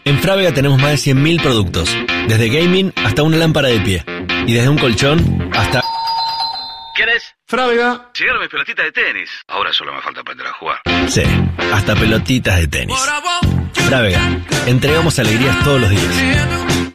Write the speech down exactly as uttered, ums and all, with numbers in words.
En Frávega tenemos más de cien mil productos, desde gaming hasta una lámpara de pie, y desde un colchón hasta... ¿Quién es? Frávega. Llegaron mis pelotitas de tenis. Ahora solo me falta aprender a jugar. Sí, hasta pelotitas de tenis. Frávega, entregamos alegrías todos los días.